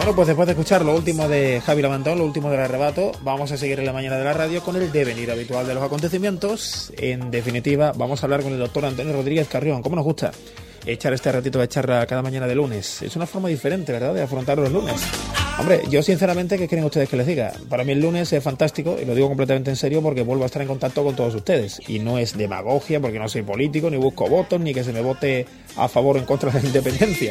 Bueno, pues después de escuchar lo último de Javi Lamantón, lo último del arrebato, vamos a seguir en la mañana de la radio con el devenir habitual de los acontecimientos. En definitiva, vamos a hablar con el doctor Antonio Rodríguez Carrión. ¿Cómo nos gusta echar este ratito de charla cada mañana de lunes? Es una forma diferente, ¿verdad?, de afrontar los lunes. Hombre, yo sinceramente, ¿qué creen ustedes que les diga? Para mí el lunes es fantástico, y lo digo completamente en serio, porque vuelvo a estar en contacto con todos ustedes. Y no es demagogia, porque no soy político, ni busco votos, ni que se me vote a favor o en contra de la independencia.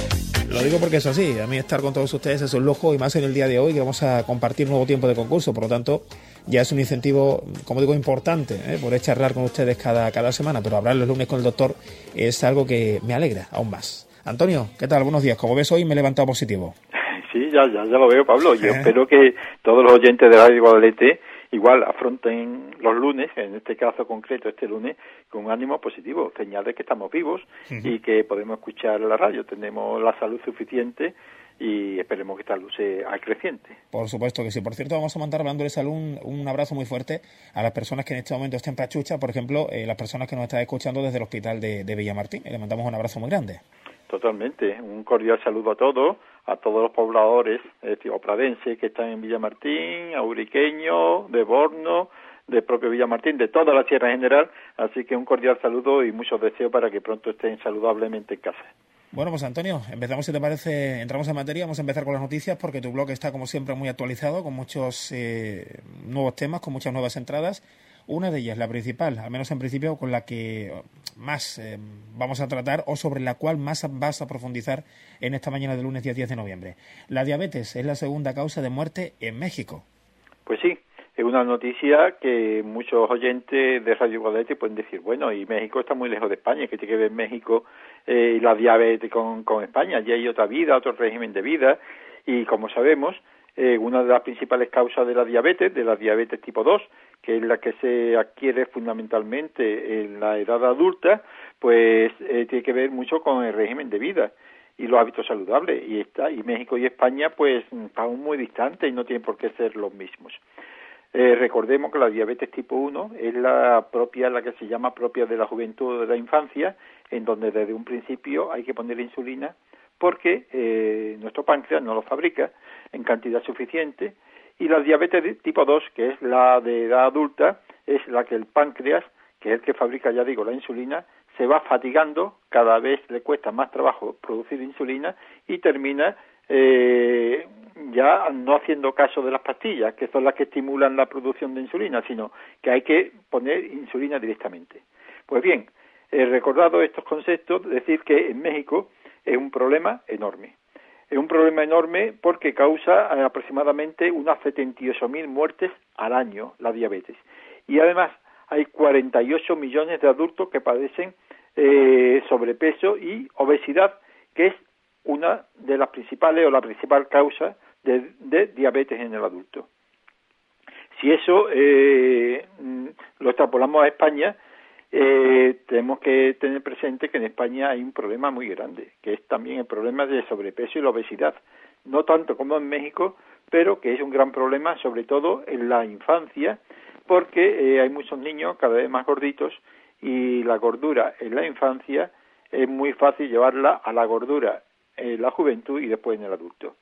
Lo digo porque es así. A mí estar con todos ustedes es un lujo, y más en el día de hoy, que vamos a compartir nuevo tiempo de concurso. Por lo tanto, ya es un incentivo, como digo, importante, poder charlar con ustedes cada semana. Pero hablar los lunes con el doctor es algo que me alegra aún más. Antonio, ¿qué tal? Buenos días. Como ves, hoy me he levantado positivo. Sí, ya lo veo, Pablo. Yo espero que todos los oyentes de Radio Guadalete igual afronten los lunes, en este caso concreto este lunes, con un ánimo positivo, señal de que estamos vivos y que podemos escuchar la radio, tenemos la salud suficiente y esperemos que esta luz sea creciente. Por supuesto que sí. Por cierto, vamos a mandar, hablando de salud, un abrazo muy fuerte a las personas que en este momento estén pachuchas, por ejemplo, las personas que nos están escuchando desde el hospital de Villamartín. Le mandamos un abrazo muy grande. Totalmente, un cordial saludo a todos los pobladores opradenses que están en Villamartín, auriqueño, de Borno, de propio Villamartín, de toda la Sierra en general, así que un cordial saludo y muchos deseos para que pronto estén saludablemente en casa. Bueno, pues Antonio, empezamos, si te parece, entramos en materia, vamos a empezar con las noticias porque tu blog está como siempre muy actualizado, con muchos nuevos temas, con muchas nuevas entradas. Una de ellas, la principal, al menos en principio, con la que más vamos a tratar o sobre la cual más vas a profundizar en esta mañana de lunes, día 10 de noviembre. La diabetes es la segunda causa de muerte en México. Pues sí, es una noticia que muchos oyentes de Radio Guadalete pueden decir, bueno, y México está muy lejos de España, ¿qué tiene que ver México y la diabetes con España? Allí hay otra vida, otro régimen de vida, y como sabemos, una de las principales causas de la diabetes tipo 2, que es la que se adquiere fundamentalmente en la edad adulta, pues tiene que ver mucho con el régimen de vida y los hábitos saludables, y México y España pues están muy distantes y no tienen por qué ser los mismos. Recordemos que la diabetes tipo 1 es la que se llama propia de la juventud o de la infancia, en donde desde un principio hay que poner insulina porque nuestro páncreas no lo fabrica en cantidad suficiente, y la diabetes tipo 2, que es la de edad adulta, es la que el páncreas, que es el que fabrica, ya digo, la insulina, se va fatigando, cada vez le cuesta más trabajo producir insulina y termina ya no haciendo caso de las pastillas, que son las que estimulan la producción de insulina, sino que hay que poner insulina directamente. Pues bien, recordado estos conceptos, decir que en México es un problema enorme. Es un problema enorme porque causa aproximadamente unas 78.000 muertes al año la diabetes. Y además hay 48 millones de adultos que padecen sobrepeso y obesidad, que es una de las principales o la principal causa de diabetes en el adulto. Si eso lo extrapolamos a España, tenemos que tener presente que en España hay un problema muy grande, que es también el problema del sobrepeso y la obesidad, no tanto como en México, pero que es un gran problema sobre todo en la infancia, porque hay muchos niños cada vez más gorditos y la gordura en la infancia es muy fácil llevarla a la gordura en la juventud y después en el adulto.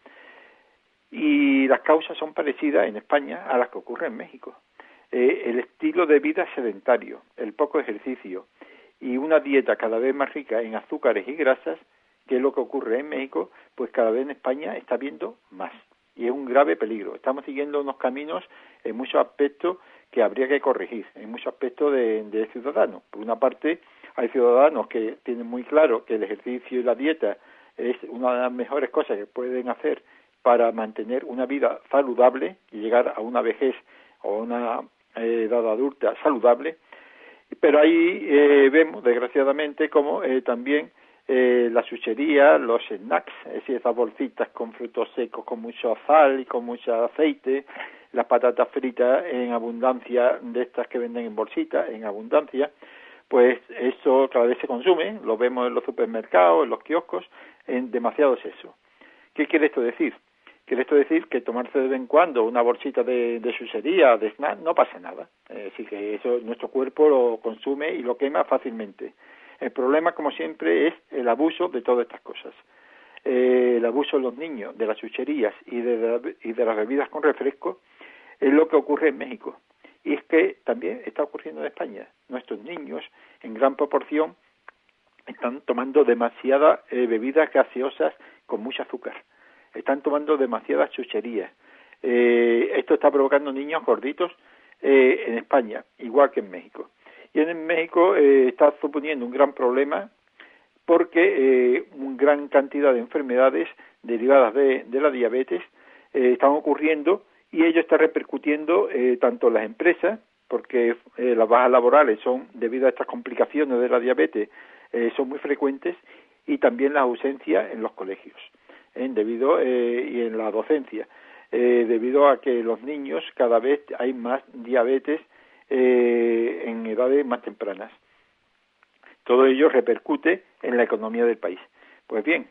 Y las causas son parecidas en España a las que ocurren en México. El estilo de vida sedentario, el poco ejercicio y una dieta cada vez más rica en azúcares y grasas, que es lo que ocurre en México, pues cada vez en España está habiendo más. Y es un grave peligro. Estamos siguiendo unos caminos en muchos aspectos que habría que corregir, en muchos aspectos de ciudadanos. Por una parte, hay ciudadanos que tienen muy claro que el ejercicio y la dieta es una de las mejores cosas que pueden hacer para mantener una vida saludable y llegar a una vejez o una edad adulta saludable, pero ahí vemos desgraciadamente como también la chuchería, los snacks, es decir, esas bolsitas con frutos secos, con mucho sal y con mucho aceite, las patatas fritas en abundancia, de estas que venden en bolsitas, en abundancia, pues eso cada vez se consume, lo vemos en los supermercados, en los kioscos, en demasiado exceso. ¿Qué quiere esto decir? Quiere esto decir que tomarse de vez en cuando una bolsita de chuchería, de snack, no pasa nada. Así que eso nuestro cuerpo lo consume y lo quema fácilmente. El problema, como siempre, es el abuso de todas estas cosas. el abuso de los niños, de las chucherías y de las bebidas con refresco, es lo que ocurre en México. Y es que también está ocurriendo en España. Nuestros niños, en gran proporción, están tomando demasiadas bebidas gaseosas con mucho azúcar. Están tomando demasiadas chucherías. Esto está provocando niños gorditos en España, igual que en México. Y en México está suponiendo un gran problema porque una gran cantidad de enfermedades derivadas de la diabetes están ocurriendo, y ello está repercutiendo tanto en las empresas, porque las bajas laborales son debido a estas complicaciones de la diabetes, son muy frecuentes, y también la ausencia en los colegios, y en la docencia, debido a que los niños cada vez hay más diabetes en edades más tempranas. Todo ello repercute en la economía del país. Pues bien,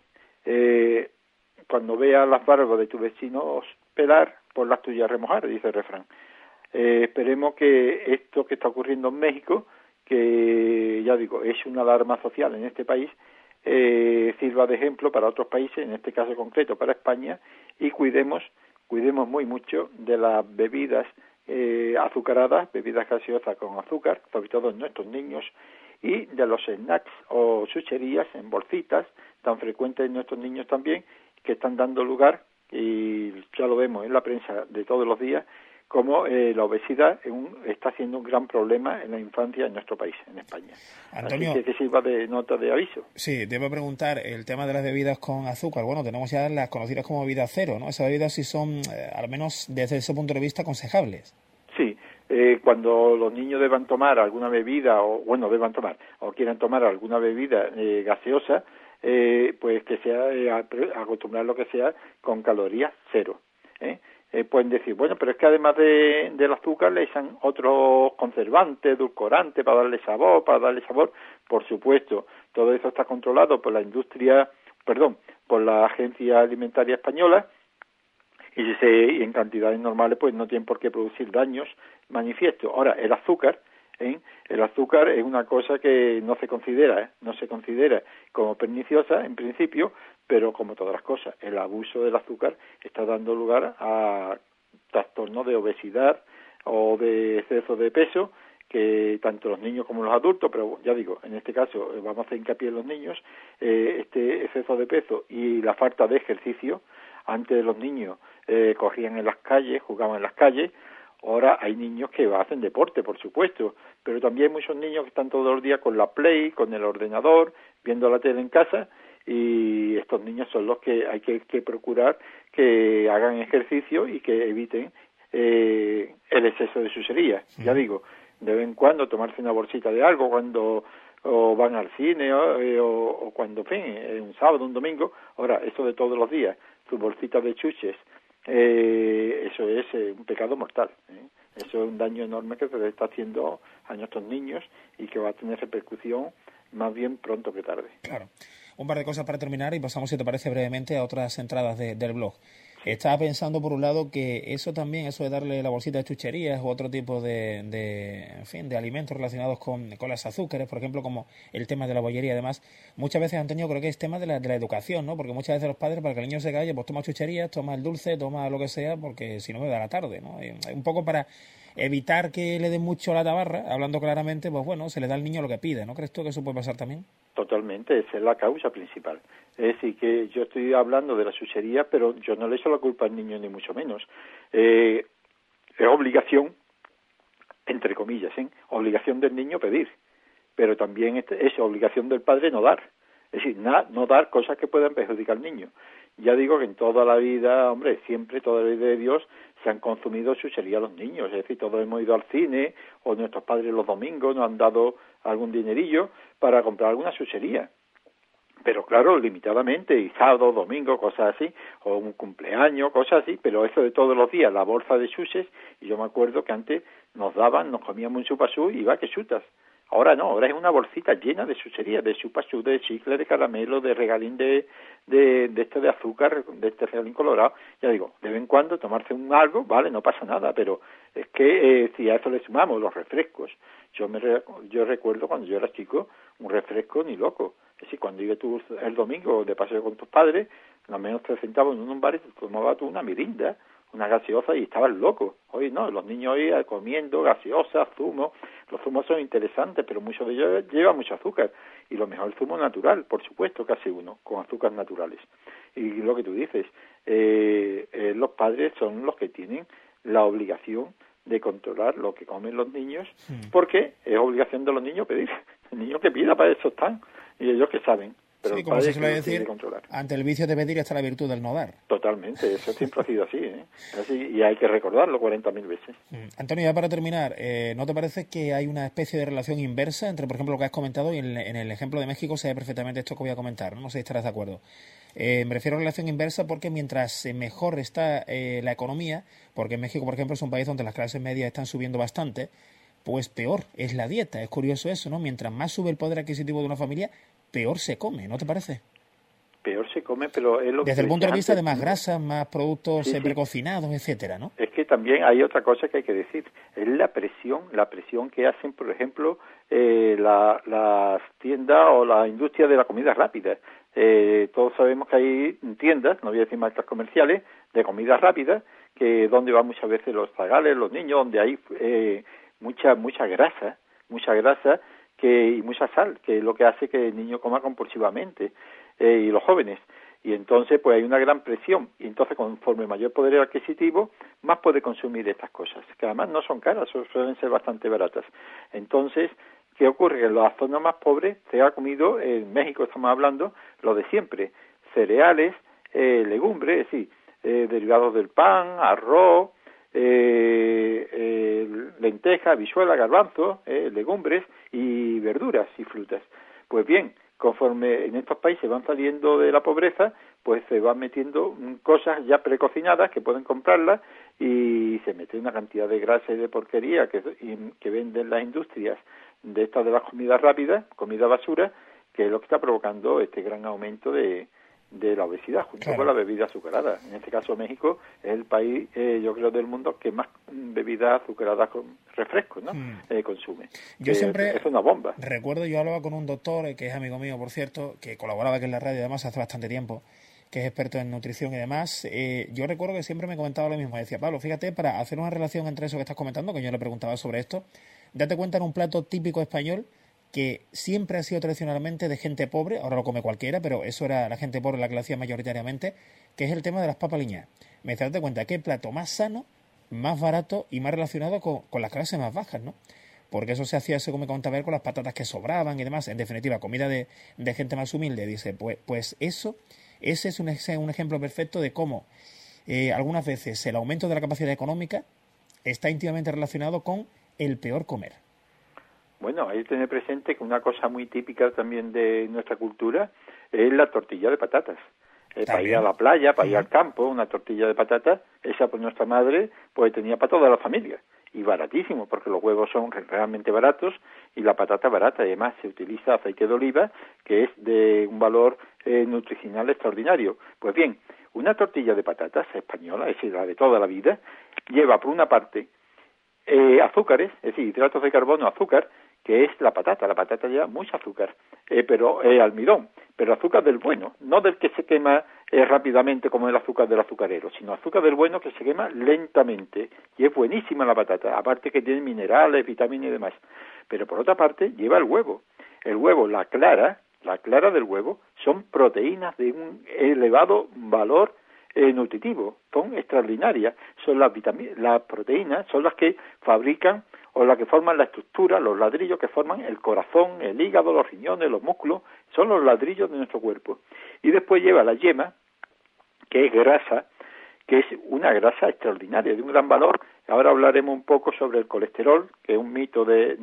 cuando veas las barbas de tus vecinos pelar, por las tuyas remojar, dice el refrán. Esperemos que esto que está ocurriendo en México, que ya digo, es una alarma social en este país, sirva de ejemplo para otros países, en este caso concreto para España, y cuidemos muy mucho de las bebidas azucaradas, bebidas gaseosas con azúcar, sobre todo en nuestros niños, y de los snacks o chucherías en bolsitas, tan frecuentes en nuestros niños también, que están dando lugar, y ya lo vemos en la prensa de todos los días, como la obesidad está siendo un gran problema en la infancia en nuestro país, en España. Antonio, así que sirva de nota de aviso. Sí, debo preguntar, el tema de las bebidas con azúcar, bueno, tenemos ya las conocidas como bebidas cero, ¿no? Esas bebidas sí son, al menos desde ese punto de vista, aconsejables. Sí, cuando los niños deban tomar alguna bebida, o quieran tomar alguna bebida gaseosa, pues que sea acostumbrar lo que sea con calorías cero. Pueden decir, bueno, pero es que además del azúcar le echan otros conservantes, edulcorantes para darle sabor. Por supuesto, todo eso está controlado por por la Agencia Alimentaria Española, y en cantidades normales pues no tienen por qué producir daños manifiestos. Ahora, el azúcar es una cosa que no se considera como perniciosa en principio, pero como todas las cosas, el abuso del azúcar está dando lugar a trastornos de obesidad o de exceso de peso, que tanto los niños como los adultos, pero ya digo, en este caso vamos a hacer hincapié en los niños, este exceso de peso y la falta de ejercicio. Antes los niños corrían en las calles, jugaban en las calles. Ahora hay niños que hacen deporte, por supuesto, pero también hay muchos niños que están todos los días con la Play, con el ordenador, viendo la tele en casa, y estos niños son los que hay que procurar que hagan ejercicio y que eviten el exceso de chucherías. Ya digo, de vez en cuando tomarse una bolsita de algo cuando van al cine o cuando, en fin, un sábado, un domingo. Ahora, eso de todos los días, sus bolsitas de chuches, eso es un pecado mortal. Eso es un daño enorme que se le está haciendo a nuestros niños y que va a tener repercusión más bien pronto que tarde. Claro. Un par de cosas para terminar y pasamos, si te parece, brevemente a otras entradas del blog. Estaba pensando, por un lado, que eso de darle la bolsita de chucherías u otro tipo de alimentos relacionados con las azúcares, por ejemplo, como el tema de la bollería y demás, muchas veces, Antonio, creo que es tema de la educación, ¿no? Porque muchas veces los padres, para que el niño se calle, pues toma chucherías, toma el dulce, toma lo que sea, porque si no me da la tarde, ¿no? Un poco para evitar que le den mucho la tabarra, hablando claramente, pues bueno, se le da al niño lo que pide, ¿no crees tú que eso puede pasar también? Totalmente, esa es la causa principal. Es decir, que yo estoy hablando de la chuchería, pero yo no le echo la culpa al niño, ni mucho menos. Es obligación, entre comillas, obligación del niño pedir, pero también es obligación del padre no dar. Es decir, no dar cosas que puedan perjudicar al niño. Ya digo que en toda la vida, siempre, toda la vida de Dios, se han consumido chuchería a los niños. Es decir, todos hemos ido al cine, o nuestros padres los domingos nos han dado algún dinerillo para comprar alguna chuchería. Pero claro, limitadamente, y sábado, domingo, cosas así, o un cumpleaños, cosas así, pero eso de todos los días, la bolsa de chuches, y yo me acuerdo que antes nos comíamos un chupasú y va que chutas. Ahora no, ahora es una bolsita llena de chuchería, de chupasú, de chicle, de caramelo, de regalín de azúcar, de este regalín colorado. Ya digo, de vez en cuando tomarse algo, vale, no pasa nada, pero es que si a eso le sumamos los refrescos, yo recuerdo cuando yo era chico, un refresco ni loco. Es decir, cuando ibas tú el domingo de paseo con tus padres, al menos te sentabas en un bar y te tomabas tú una mirinda, una gaseosa y estabas loco. Hoy no, los niños hoy comiendo gaseosa, zumo. Los zumos son interesantes, pero muchos de ellos llevan mucho azúcar. Y lo mejor el zumo natural, por supuesto, casi uno, con azúcares naturales. Y lo que tú dices, los padres son los que tienen la obligación de controlar lo que comen los niños, porque es obligación de los niños pedir. El niño que pida, para eso están, y ellos que saben. Pero sí, el como padre se suele decir, controlar. Ante el vicio de pedir está la virtud del no dar. Totalmente, eso siempre ha sido así, ¿eh? Así, y hay que recordarlo 40.000 veces. Antonio, ya para terminar, ¿no te parece que hay una especie de relación inversa entre, por ejemplo, lo que has comentado y en el ejemplo de México se ve perfectamente esto que voy a comentar? No sé si estarás de acuerdo. Me refiero a relación inversa porque mientras mejor está la economía, porque en México, por ejemplo, es un país donde las clases medias están subiendo bastante, pues peor es la dieta. Es curioso eso, ¿no? Mientras más sube el poder adquisitivo de una familia, peor se come, ¿no te parece? Peor se come, pero es lo desde que el punto de vista antes, de más grasas, más productos sí, precocinados, etcétera, ¿no? Es que también hay otra cosa que hay que decir, es la presión que hacen, por ejemplo, las tiendas o la industria de la comida rápida. Todos sabemos que hay tiendas, no voy a decir marcas comerciales, de comida rápida, que donde van muchas veces los zagales, los niños, donde hay mucha grasa y mucha sal, que es lo que hace que el niño coma compulsivamente, y los jóvenes. Y entonces pues hay una gran presión, y entonces conforme mayor poder adquisitivo, más puede consumir estas cosas, que además no son caras, suelen ser bastante baratas. Entonces, ¿qué ocurre? Que en las zonas más pobres se ha comido, en México estamos hablando, lo de siempre, cereales, legumbres, es decir, derivados del pan, arroz, lentejas, habichuela, garbanzos, legumbres y verduras y frutas. Pues bien, conforme en estos países van saliendo de la pobreza, pues se van metiendo cosas ya precocinadas que pueden comprarlas y se mete una cantidad de grasa y de porquería que venden las industrias de estas de las comidas rápidas, comida basura, que es lo que está provocando este gran aumento de la obesidad, junto con la bebida azucarada. En este caso México es el país, yo creo, del mundo que más bebidas azucaradas con refrescos, ¿no? Consume. Yo siempre es una bomba. Recuerdo, yo hablaba con un doctor, que es amigo mío, por cierto, que colaboraba aquí en la radio, además hace bastante tiempo, que es experto en nutrición y demás. Yo recuerdo que siempre me comentaba lo mismo. Me decía, Pablo, fíjate, para hacer una relación entre eso que estás comentando, que yo le preguntaba sobre esto, date cuenta en un plato típico español que siempre ha sido tradicionalmente de gente pobre, ahora lo come cualquiera, pero eso era la gente pobre la que lo hacía mayoritariamente, que es el tema de las papas liñas. Me dice, date cuenta, qué plato más sano, más barato y más relacionado con las clases más bajas, ¿no? Porque eso se hacía, eso como me contaba él, con las patatas que sobraban y demás, en definitiva, comida de gente más humilde. Dice, pues eso, ese es un ejemplo perfecto de cómo algunas veces el aumento de la capacidad económica está íntimamente relacionado con el peor comer. Bueno, hay que tener presente que una cosa muy típica también de nuestra cultura es la tortilla de patatas. Para ir a la playa, para ir al campo, una tortilla de patatas, esa por nuestra madre, pues tenía para toda la familia. Y baratísimo, porque los huevos son realmente baratos y la patata barata. Además, se utiliza aceite de oliva, que es de un valor nutricional extraordinario. Pues bien, una tortilla de patatas española, es decir, la de toda la vida, lleva por una parte azúcares, es decir, hidratos de carbono, azúcar, que es la patata. La patata lleva mucho azúcar, pero almidón, pero azúcar del bueno, no del que se quema rápidamente como el azúcar del azucarero, sino azúcar del bueno que se quema lentamente, y es buenísima la patata, aparte que tiene minerales, vitaminas y demás. Pero por otra parte lleva el huevo. El huevo, la clara del huevo, son proteínas de un elevado valor nutritivo, son extraordinarias, son las proteínas, son las que fabrican o las que forman la estructura, los ladrillos que forman el corazón, el hígado, los riñones, los músculos, son los ladrillos de nuestro cuerpo. Y después lleva la yema, que es grasa, que es una grasa extraordinaria, de un gran valor. Ahora hablaremos un poco sobre el colesterol, que es un mito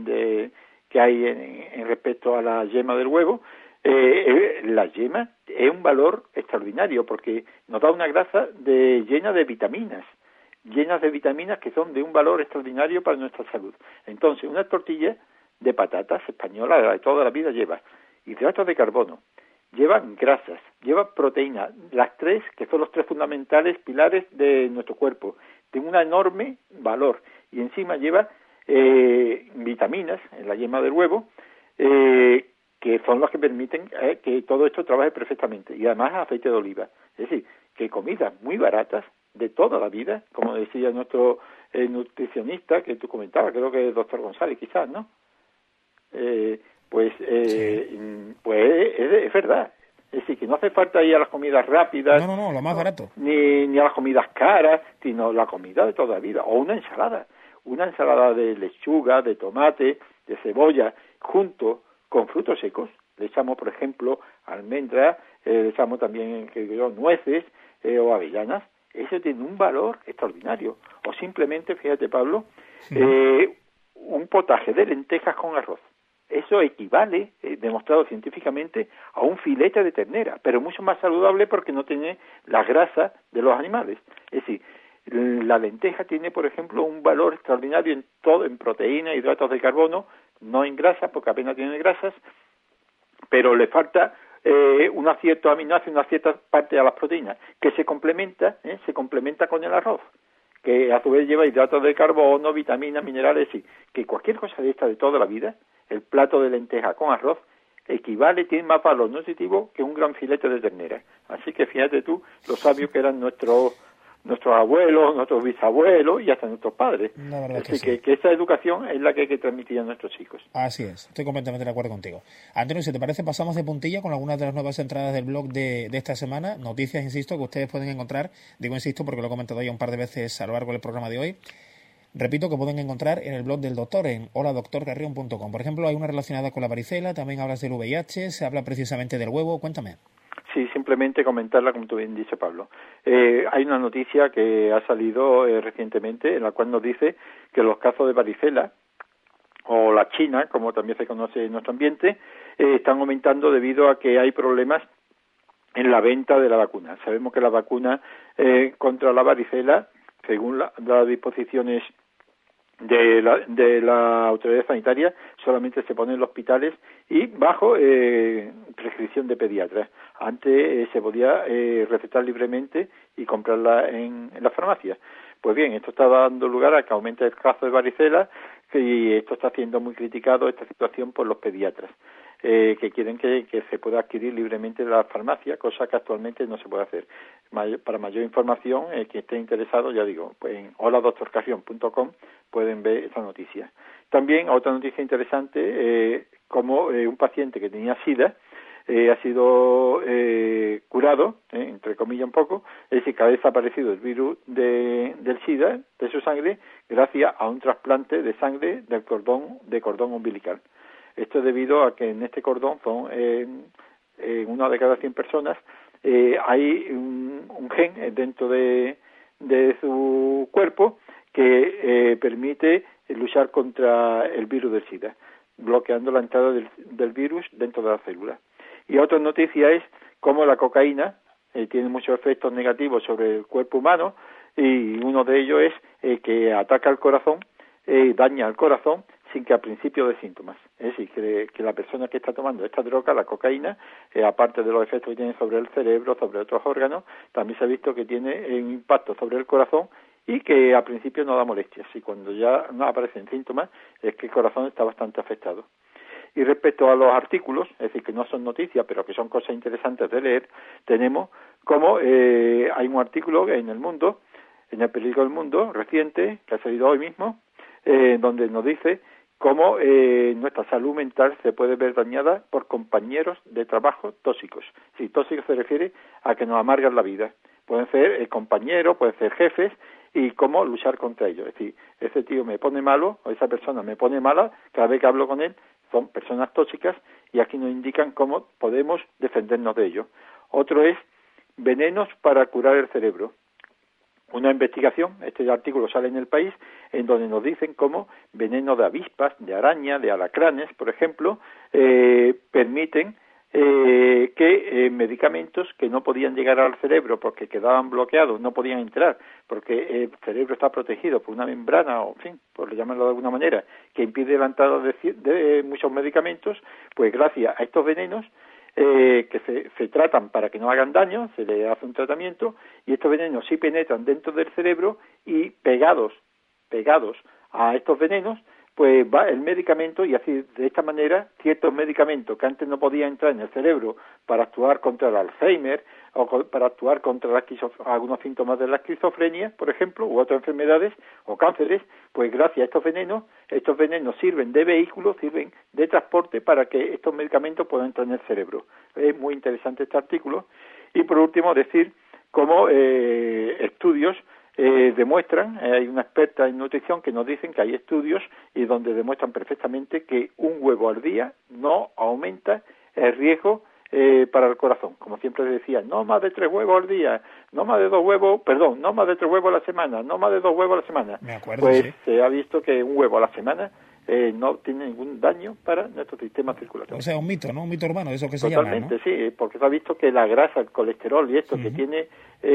que hay en respecto a la yema del huevo. La yema es un valor extraordinario porque nos da una grasa llena de vitaminas que son de un valor extraordinario para nuestra salud. Entonces, una tortilla de patatas española de toda la vida lleva hidratos de carbono, lleva grasas, lleva proteínas, las tres, que son los tres fundamentales pilares de nuestro cuerpo, tiene un enorme valor, y encima lleva vitaminas, en la yema del huevo, que que son los que permiten que todo esto trabaje perfectamente. Y además aceite de oliva. Es decir, que comidas muy baratas de toda la vida, como decía nuestro nutricionista que tú comentabas, creo que es el doctor González quizás, ¿no? Pues es verdad. Es decir, que no hace falta ir a las comidas rápidas. No, lo más barato. Ni a las comidas caras, sino la comida de toda la vida. O una ensalada. Una ensalada de lechuga, de tomate, de cebolla, junto con frutos secos. Le echamos, por ejemplo, almendras, le echamos también nueces o avellanas. Eso tiene un valor extraordinario. O simplemente, fíjate, Pablo, un potaje de lentejas con arroz. Eso equivale, demostrado científicamente, a un filete de ternera, pero mucho más saludable porque no tiene la grasa de los animales. Es decir, la lenteja tiene, por ejemplo, un valor extraordinario en todo, en proteína, hidratos de carbono, no en grasa, porque apenas tiene grasas, pero le falta un cierto aminoácido, una cierta parte de las proteínas, que se complementa con el arroz, que a su vez lleva hidratos de carbono, vitaminas, minerales, y que cualquier cosa de esta de toda la vida, el plato de lenteja con arroz, tiene más valor nutritivo que un gran filete de ternera. Así que fíjate tú, los sabios que eran nuestros abuelos, nuestros bisabuelos y hasta nuestros padres. Así que esa educación es la que hay que transmitir a nuestros hijos. Así es, estoy completamente de acuerdo contigo. Antonio, si te parece, pasamos de puntilla con algunas de las nuevas entradas del blog de esta semana. Noticias, insisto, que ustedes pueden encontrar, digo insisto porque lo he comentado ya un par de veces a lo largo del programa de hoy. Repito que pueden encontrar en el blog del doctor en holadoctorcarrion.com. Por ejemplo, hay una relacionada con la varicela, también hablas del VIH, se habla precisamente del huevo. Cuéntame. Sí, simplemente comentarla, como tú bien dices, Pablo. Hay una noticia que ha salido recientemente en la cual nos dice que los casos de varicela, o la china, como también se conoce en nuestro ambiente, están aumentando debido a que hay problemas en la venta de la vacuna. Sabemos que la vacuna contra la varicela, según las disposiciones de la autoridad sanitaria, solamente se pone en los hospitales y bajo prescripción de pediatras. Antes se podía recetar libremente y comprarla en la farmacia. Pues bien, esto está dando lugar a que aumente el caso de varicela, y esto está siendo muy criticado, esta situación, por los pediatras, que quieren que se pueda adquirir libremente en la farmacia, cosa que actualmente no se puede hacer. Para mayor información, quien esté interesado, ya digo, pues en holadoctorcarrion.com pueden ver esa noticia. También otra noticia interesante, como un paciente que tenía SIDA ha sido curado, entre comillas un poco, es decir, que ha desaparecido el virus del SIDA de su sangre gracias a un trasplante de sangre de cordón umbilical. Esto es debido a que en este cordón son en una de cada 100 personas hay un gen dentro de su cuerpo que permite luchar contra el virus del SIDA, bloqueando la entrada del virus dentro de la célula. Y otra noticia es cómo la cocaína tiene muchos efectos negativos sobre el cuerpo humano, y uno de ellos es que ataca al corazón, daña al corazón sin que al principio de síntomas. Es decir, que la persona que está tomando esta droga, la cocaína, aparte de los efectos que tiene sobre el cerebro, sobre otros órganos, también se ha visto que tiene un impacto sobre el corazón y que al principio no da molestias. Y cuando ya no aparecen síntomas, es que el corazón está bastante afectado. Y respecto a los artículos, es decir, que no son noticias, pero que son cosas interesantes de leer, tenemos como hay un artículo en El Mundo, en el periódico El Mundo, reciente, que ha salido hoy mismo, donde nos dice cómo nuestra salud mental se puede ver dañada por compañeros de trabajo tóxicos. Si tóxicos se refiere a que nos amargan la vida. Pueden ser compañeros, pueden ser jefes, y cómo luchar contra ellos. Es decir, ese tío me pone malo, o esa persona me pone mala, cada vez que hablo con él, son personas tóxicas, y aquí nos indican cómo podemos defendernos de ellos. Otro es venenos para curar el cerebro. Una investigación, este artículo sale en El País, en donde nos dicen cómo venenos de avispas, de araña, de alacranes, por ejemplo, permiten que medicamentos que no podían llegar al cerebro porque quedaban bloqueados, no podían entrar, porque el cerebro está protegido por una membrana, o en fin, por llamarlo de alguna manera, que impide la entrada de muchos medicamentos, pues gracias a estos venenos, que se tratan para que no hagan daño, se le hace un tratamiento, y estos venenos sí penetran dentro del cerebro, y pegados a estos venenos pues va el medicamento y así de esta manera ciertos medicamentos que antes no podían entrar en el cerebro para actuar contra el Alzheimer o para actuar contra algunos síntomas de la esquizofrenia, por ejemplo, u otras enfermedades o cánceres, pues gracias a estos venenos sirven de vehículo, sirven de transporte para que estos medicamentos puedan entrar en el cerebro. Es muy interesante este artículo. Y por último decir cómo estudios demuestran, hay una experta en nutrición que nos dicen que hay estudios y donde demuestran perfectamente que un huevo al día no aumenta el riesgo para el corazón. Como siempre decía, no más de 3 huevos al día, no más de 2 huevos, perdón, no más de 3 huevos a la semana, no más de 2 huevos a la semana. Me acuerdo, pues sí. se ha visto que un huevo a la semana no tiene ningún daño para nuestro sistema circulatorio. O sea, un mito, ¿no? Un mito urbano, de eso que se Totalmente, llama, ¿no? sí, porque se ha visto que la grasa, el colesterol y esto que tiene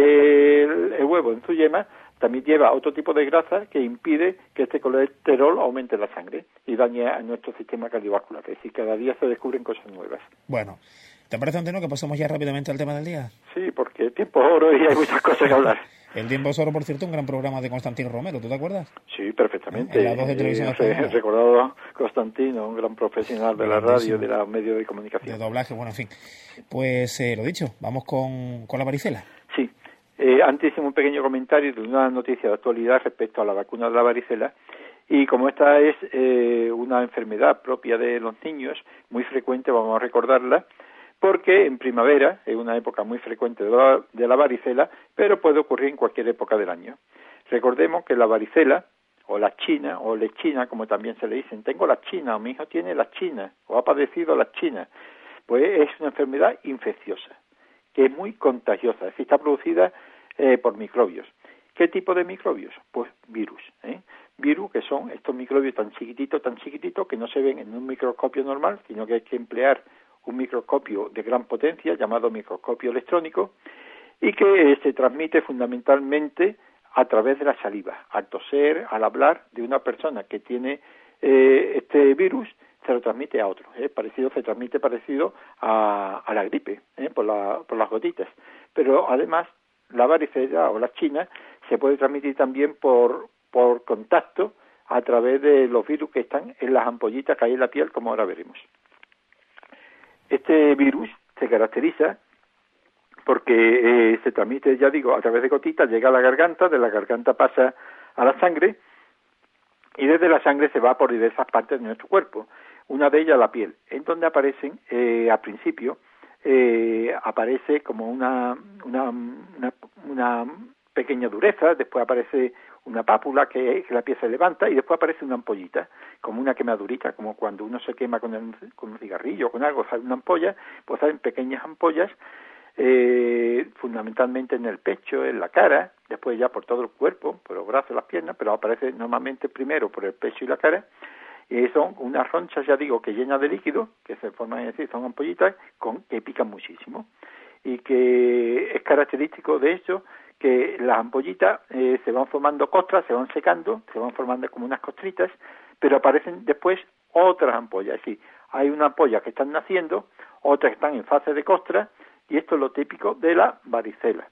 el huevo en su yema, también lleva otro tipo de grasa que impide que este colesterol aumente la sangre y dañe a nuestro sistema cardiovascular. Es decir, cada día se descubren cosas nuevas. Bueno, ¿te parece, Antonio, que pasemos ya rápidamente al tema del día? Sí, porque el tiempo es oro y hay muchas cosas que hablar. El tiempo es oro, por cierto, un gran programa de Constantino Romero, ¿tú te acuerdas? Sí, perfectamente. En la 2 de Televisión Española. Recordado a Constantino, un gran profesional de la radio, de los medios de comunicación. De doblaje, bueno, en fin. Pues lo dicho, vamos con la varicela. Sí. Antes hicimos un pequeño comentario de una noticia de actualidad respecto a la vacuna de la varicela. Y como esta es una enfermedad propia de los niños, muy frecuente, vamos a recordarla, porque en primavera es una época muy frecuente de la varicela, pero puede ocurrir en cualquier época del año. Recordemos que la varicela, o la china, o lechina, como también se le dicen, tengo la china, o mi hijo tiene la china, o ha padecido la china, pues es una enfermedad infecciosa, que es muy contagiosa, es decir, está producida por microbios. ¿Qué tipo de microbios? Pues virus, virus, que son estos microbios tan chiquititos, que no se ven en un microscopio normal, sino que hay que emplear un microscopio de gran potencia llamado microscopio electrónico y que se transmite fundamentalmente a través de la saliva. Al toser, al hablar de una persona que tiene este virus, se lo transmite a otro. Se transmite parecido a la gripe, por las gotitas. Pero además, la varicela o la china se puede transmitir también por contacto a través de los virus que están en las ampollitas que hay en la piel, como ahora veremos. Este virus se caracteriza porque se transmite, ya digo, a través de gotitas, llega a la garganta, de la garganta pasa a la sangre y desde la sangre se va por diversas partes de nuestro cuerpo. Una de ellas la piel, en donde aparecen, al principio, aparece como una pequeña dureza, después aparece una pápula que la piel se levanta y después aparece una ampollita, como una quemadurita, como cuando uno se quema con un cigarrillo o con algo, sale una ampolla, pues salen pequeñas ampollas, fundamentalmente en el pecho, en la cara, después ya por todo el cuerpo, por los brazos, las piernas, pero aparece normalmente primero por el pecho y la cara, y son unas ronchas, ya digo, que llenas de líquido, que se forman, es decir, son ampollitas que pican muchísimo, y que es característico de hecho que las ampollitas se van formando costras, se van secando, se van formando como unas costritas, pero aparecen después otras ampollas, es decir, hay una ampolla que están naciendo, otras que están en fase de costra, y esto es lo típico de la varicela.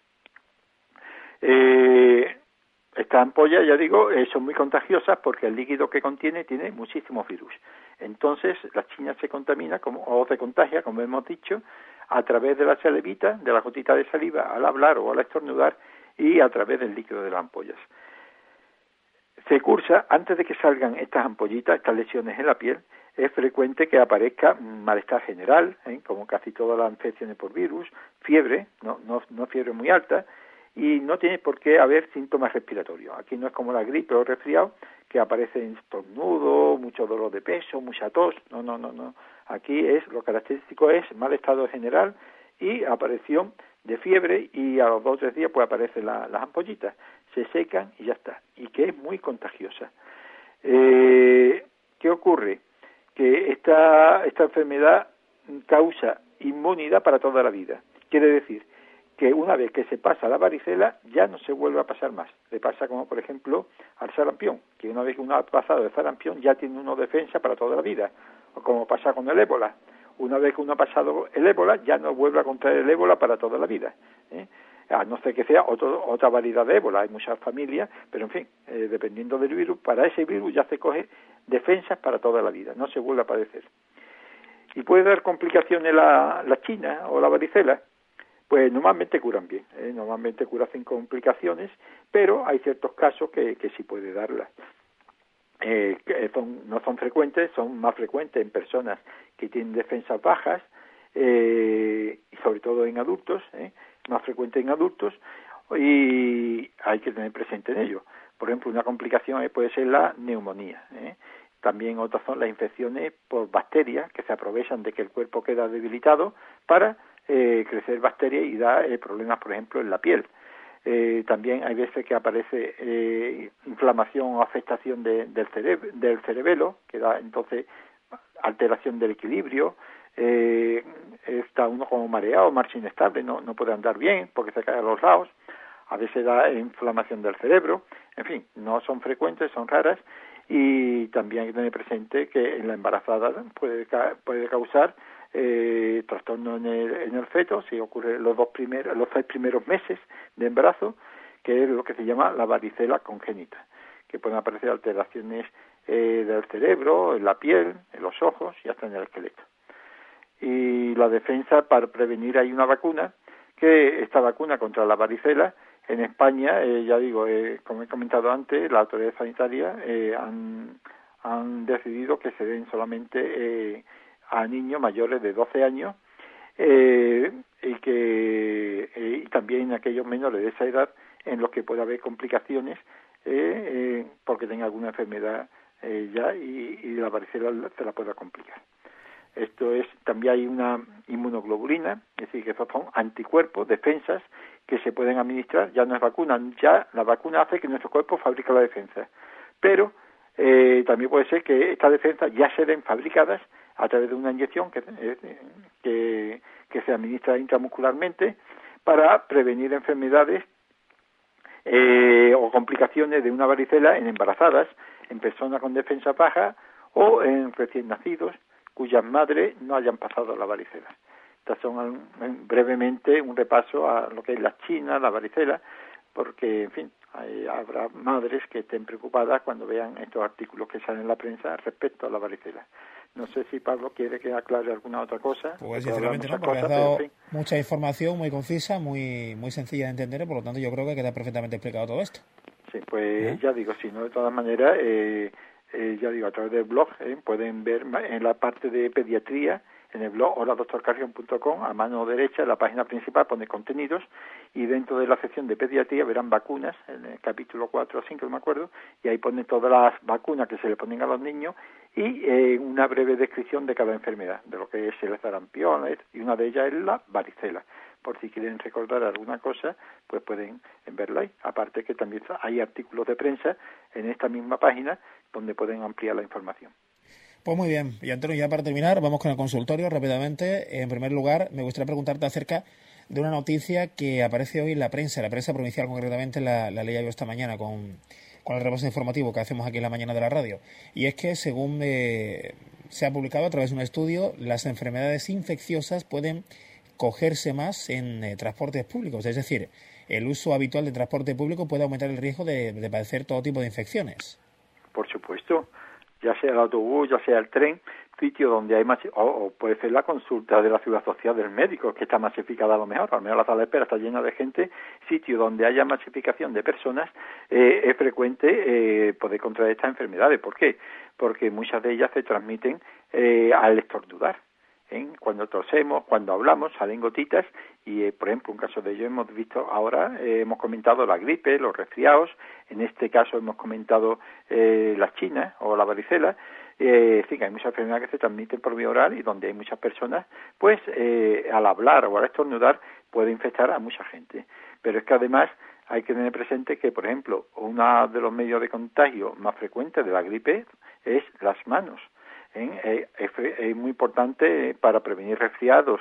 Estas ampollas, ya digo, son muy contagiosas porque el líquido que contiene tiene muchísimos virus. Entonces, la china se contamina o se contagia, como hemos dicho, a través de la salivita, de la gotita de saliva al hablar o al estornudar y a través del líquido de las ampollas. Se cursa, antes de que salgan estas ampollitas, estas lesiones en la piel, es frecuente que aparezca malestar general, como casi todas las infecciones por virus, fiebre, no fiebre muy alta, y no tiene por qué haber síntomas respiratorios. Aquí no es como la gripe o el resfriado, que aparece en estornudo, mucho dolor de pecho, mucha tos. No. Aquí lo característico es mal estado general y aparición de fiebre, y a los 2 o 3 días pues aparecen las ampollitas, se secan y ya está, y que es muy contagiosa. ¿Qué ocurre? Que esta enfermedad causa inmunidad para toda la vida. Quiere decir que una vez que se pasa la varicela ya no se vuelve a pasar más. Le pasa como, por ejemplo, al sarampión, que una vez que uno ha pasado de sarampión ya tiene uno defensa para toda la vida. O como pasa con el ébola. Una vez que uno ha pasado el ébola ya no vuelve a contraer el ébola para toda la vida. a no ser que sea otra variedad de ébola. Hay muchas familias, pero en fin, dependiendo del virus, para ese virus ya se coge defensas para toda la vida, no se vuelve a padecer. ¿Y puede dar complicaciones la china o la varicela? Pues normalmente curan bien, normalmente curan sin complicaciones, pero hay ciertos casos que sí puede darlas. No son frecuentes, son más frecuentes en personas que tienen defensas bajas, y sobre todo en adultos, más frecuente en adultos, y hay que tener presente en ello. Por ejemplo, una complicación puede ser la neumonía. También otras son las infecciones por bacterias que se aprovechan de que el cuerpo queda debilitado para crecer bacterias y da problemas, por ejemplo, en la piel. También hay veces que aparece inflamación o afectación del cerebelo, que da entonces alteración del equilibrio. Está uno como mareado, marcha inestable, no puede andar bien porque se cae a los lados. A veces da inflamación del cerebro. En fin, no son frecuentes, son raras. Y también hay que tener presente que en la embarazada puede causar trastorno en el feto, si ocurre los 6 primeros meses de embarazo, que es lo que se llama la varicela congénita, que pueden aparecer alteraciones del cerebro, en la piel, en los ojos y hasta en el esqueleto. Y la defensa para prevenir, hay una vacuna, que esta vacuna contra la varicela, en España, ya digo, como he comentado antes, las autoridades sanitarias han decidido que se den solamente a niños mayores de 12 años y también a aquellos menores de esa edad en los que pueda haber complicaciones porque tenga alguna enfermedad ya y la varicela se la pueda complicar. Esto es, también hay una inmunoglobulina, es decir, que son anticuerpos, defensas, que se pueden administrar, ya no es vacuna, ya la vacuna hace que nuestro cuerpo fabrique la defensa, pero también puede ser que estas defensas ya se den fabricadas a través de una inyección que se administra intramuscularmente para prevenir enfermedades o complicaciones de una varicela en embarazadas, en personas con defensa baja o en recién nacidos cuyas madres no hayan pasado la varicela. Estas son brevemente un repaso a lo que es la china, la varicela, porque, en fin, habrá madres que estén preocupadas cuando vean estos artículos que salen en la prensa respecto a la varicela. No sé si Pablo quiere que aclare alguna otra cosa. Pues sinceramente no, porque has dado mucha información muy concisa, muy sencilla de entender, por lo tanto yo creo que queda perfectamente explicado todo esto. Sí, pues ya digo, si no, de todas maneras, ya digo, a través del blog pueden ver en la parte de pediatría, en el blog holadoctorcarrion.com, a mano derecha, en la página principal pone contenidos, y dentro de la sección de pediatría verán vacunas, en el capítulo 4 o 5, no me acuerdo, y ahí pone todas las vacunas que se le ponen a los niños y una breve descripción de cada enfermedad, de lo que es el sarampión, y una de ellas es la varicela. Por si quieren recordar alguna cosa, pues pueden verlo ahí. Aparte que también hay artículos de prensa en esta misma página donde pueden ampliar la información. Pues muy bien. Y Antonio, ya para terminar, vamos con el consultorio rápidamente. En primer lugar, me gustaría preguntarte acerca de una noticia que aparece hoy en la prensa provincial concretamente, la leía esta mañana con el repaso informativo que hacemos aquí en la mañana de la radio. Y es que, según se ha publicado a través de un estudio, las enfermedades infecciosas pueden cogerse más en transportes públicos. Es decir, el uso habitual de transporte público puede aumentar el riesgo de padecer todo tipo de infecciones. Por supuesto, ya sea el autobús, ya sea el tren, sitio donde hay más, o puede ser la consulta de la Seguridad Social del médico, que está masificada a lo mejor la sala de espera está llena de gente, sitio donde haya masificación de personas, es frecuente poder contraer estas enfermedades. ¿Por qué? Porque muchas de ellas se transmiten al estornudar. Cuando tosemos, cuando hablamos, salen gotitas y, por ejemplo, un caso de ello hemos visto ahora, hemos comentado la gripe, los resfriados, en este caso hemos comentado la china o la varicela. Sí, que hay muchas enfermedades que se transmiten por vía oral y donde hay muchas personas, pues al hablar o al estornudar puede infectar a mucha gente. Pero es que además hay que tener presente que, por ejemplo, uno de los medios de contagio más frecuentes de la gripe es las manos. Es muy importante para prevenir resfriados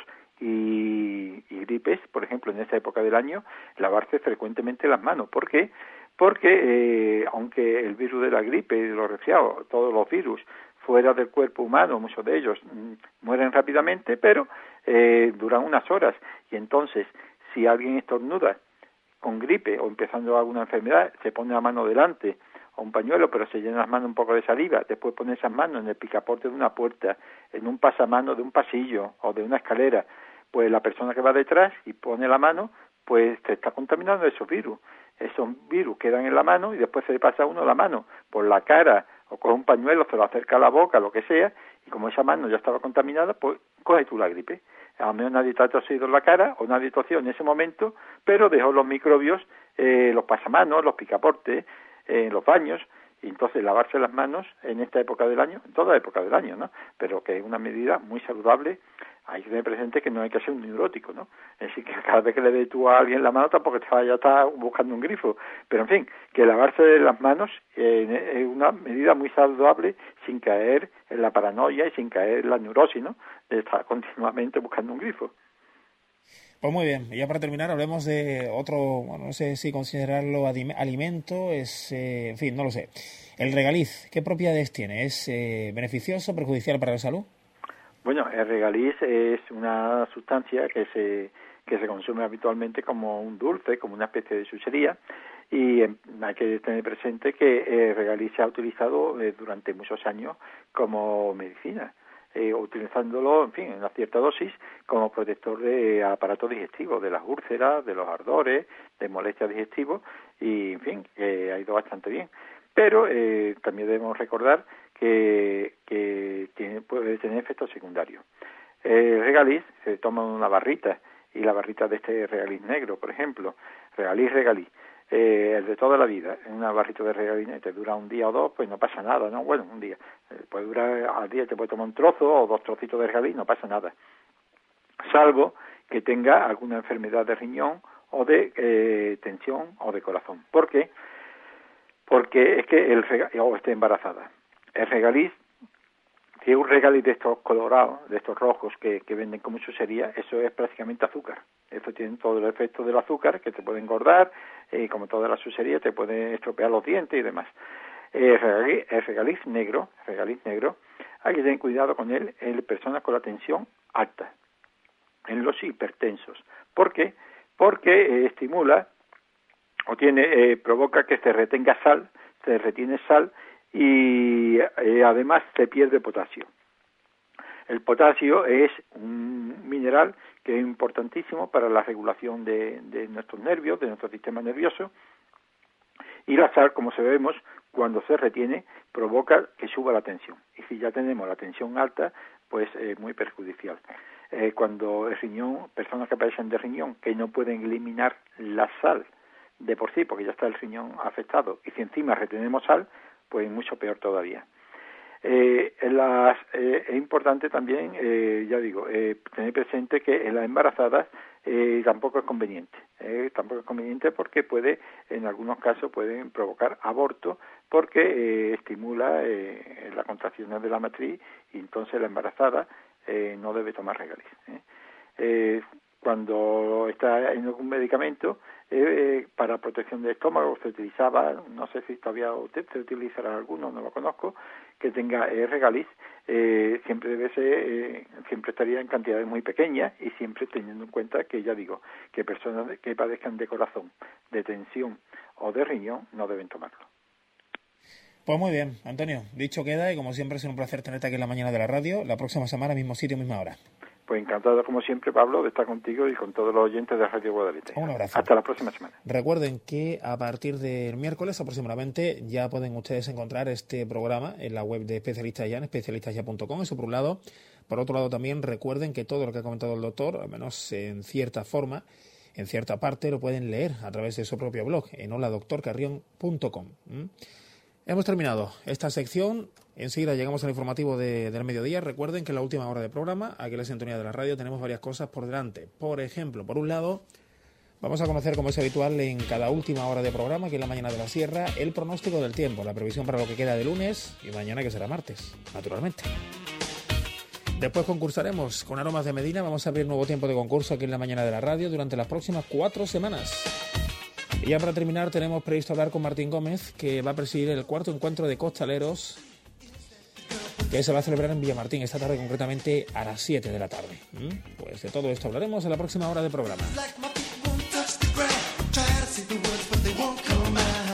y gripes, por ejemplo, en esta época del año, lavarse frecuentemente las manos. ¿Por qué? Porque aunque el virus de la gripe y de los resfriados, todos los virus fuera del cuerpo humano, muchos de ellos mueren rápidamente, pero duran unas horas. Y entonces, si alguien estornuda con gripe o empezando alguna enfermedad, se pone la mano delante o un pañuelo, pero se llena las manos un poco de saliva, después pone esas manos en el picaporte de una puerta, en un pasamanos de un pasillo o de una escalera, pues la persona que va detrás y pone la mano, pues se está contaminando de esos virus. Esos virus quedan en la mano y después se le pasa a uno la mano por la cara o con un pañuelo, se lo acerca a la boca, lo que sea, y como esa mano ya estaba contaminada, pues coge tú la gripe. A lo mejor nadie te ha tosido en la cara o nadie tosió en ese momento, pero dejó los microbios, los pasamanos, los picaportes, en los baños, y entonces lavarse las manos en esta época del año, en toda época del año, ¿no? Pero que es una medida muy saludable. Hay que tener presente que no hay que ser un neurótico, ¿no? Es decir, que cada vez que le des tú a alguien la mano tampoco te vaya a estar buscando un grifo. Pero, en fin, que lavarse las manos es una medida muy saludable sin caer en la paranoia y sin caer en la neurosis, ¿no? De estar continuamente buscando un grifo. Pues muy bien, y ya para terminar hablemos de otro, bueno, no sé si considerarlo alimento, en fin, no lo sé. El regaliz, ¿qué propiedades tiene? ¿Es beneficioso, perjudicial para la salud? Bueno, el regaliz es una sustancia que se consume habitualmente como un dulce, como una especie de chuchería, y hay que tener presente que el regaliz se ha utilizado durante muchos años como medicina, utilizándolo, en fin, en una cierta dosis como protector de aparatos digestivos, de las úlceras, de los ardores, de molestias digestivos, y, en fin, ha ido bastante bien. Pero también debemos recordar que puede tener efectos secundarios. El regaliz se toma una barrita, y la barrita de este regaliz negro, por ejemplo, regaliz, el de toda la vida, en una barrita de regaliz te dura un día o dos, pues no pasa nada, ¿no? Bueno, un día, puede durar al día, te puede tomar un trozo o dos trocitos de regaliz, no pasa nada, salvo que tenga alguna enfermedad de riñón o de tensión o de corazón. ¿Por qué? Porque es que o esté embarazada. El regaliz, si es un regaliz de estos colorados, de estos rojos que venden como chuchería, eso es prácticamente azúcar. Eso tiene todo el efecto del azúcar, que te puede engordar, como toda la chuchería, te puede estropear los dientes y demás. El regaliz negro, hay que tener cuidado con él en personas con la tensión alta, en los hipertensos. ¿Por qué? Porque estimula o provoca que se retenga sal, se retiene sal y además se pierde potasio. El potasio es un mineral que es importantísimo para la regulación de nuestros nervios, de nuestro sistema nervioso, y la sal, como sabemos, cuando se retiene, provoca que suba la tensión. Y si ya tenemos la tensión alta, pues es muy perjudicial. Cuando el riñón, personas que padecen de riñón, que no pueden eliminar la sal de por sí, porque ya está el riñón afectado, y si encima retenemos sal, pues mucho peor todavía. Es importante también, tener presente que en las embarazadas tampoco es conveniente. Tampoco es conveniente porque en algunos casos pueden provocar aborto, porque estimula las contracciones de la matriz, y entonces la embarazada no debe tomar regaliz. Cuando está en algún medicamento para protección del estómago se utilizaba, no sé si todavía se utilizará alguno, no lo conozco, que tenga regaliz, siempre debe ser, siempre estaría en cantidades muy pequeñas, y siempre teniendo en cuenta que, ya digo, que personas que padezcan de corazón, de tensión o de riñón no deben tomarlo. Pues muy bien, Antonio, dicho queda, y como siempre es un placer tenerte aquí en la mañana de la radio. La próxima semana, mismo sitio, misma hora. Pues encantado, como siempre, Pablo, de estar contigo y con todos los oyentes de Radio Guadalete. Un abrazo. Hasta la próxima semana. Recuerden que a partir del miércoles aproximadamente ya pueden ustedes encontrar este programa en la web de Especialistas Ya, en especialistasya.com, eso por un lado. Por otro lado también recuerden que todo lo que ha comentado el doctor, al menos en cierta forma, en cierta parte, lo pueden leer a través de su propio blog en holadoctorcarrion.com. Hemos terminado esta sección. Enseguida llegamos al informativo del mediodía. Recuerden que en la última hora de programa, aquí en la sintonía de la radio, tenemos varias cosas por delante. Por ejemplo, por un lado, vamos a conocer, como es habitual en cada última hora de programa, aquí en la mañana de la Sierra, el pronóstico del tiempo, la previsión para lo que queda de lunes y mañana, que será martes, naturalmente. Después concursaremos con Aromas de Medina. Vamos a abrir nuevo tiempo de concurso aquí en la mañana de la radio durante las próximas 4 semanas. Y ya para terminar tenemos previsto hablar con Martín Gómez, que va a presidir el 4º encuentro de costaleros, que se va a celebrar en Villamartín esta tarde, concretamente a las 7 de la tarde. Pues de todo esto hablaremos en la próxima hora de programa. say the words, but they won't come out.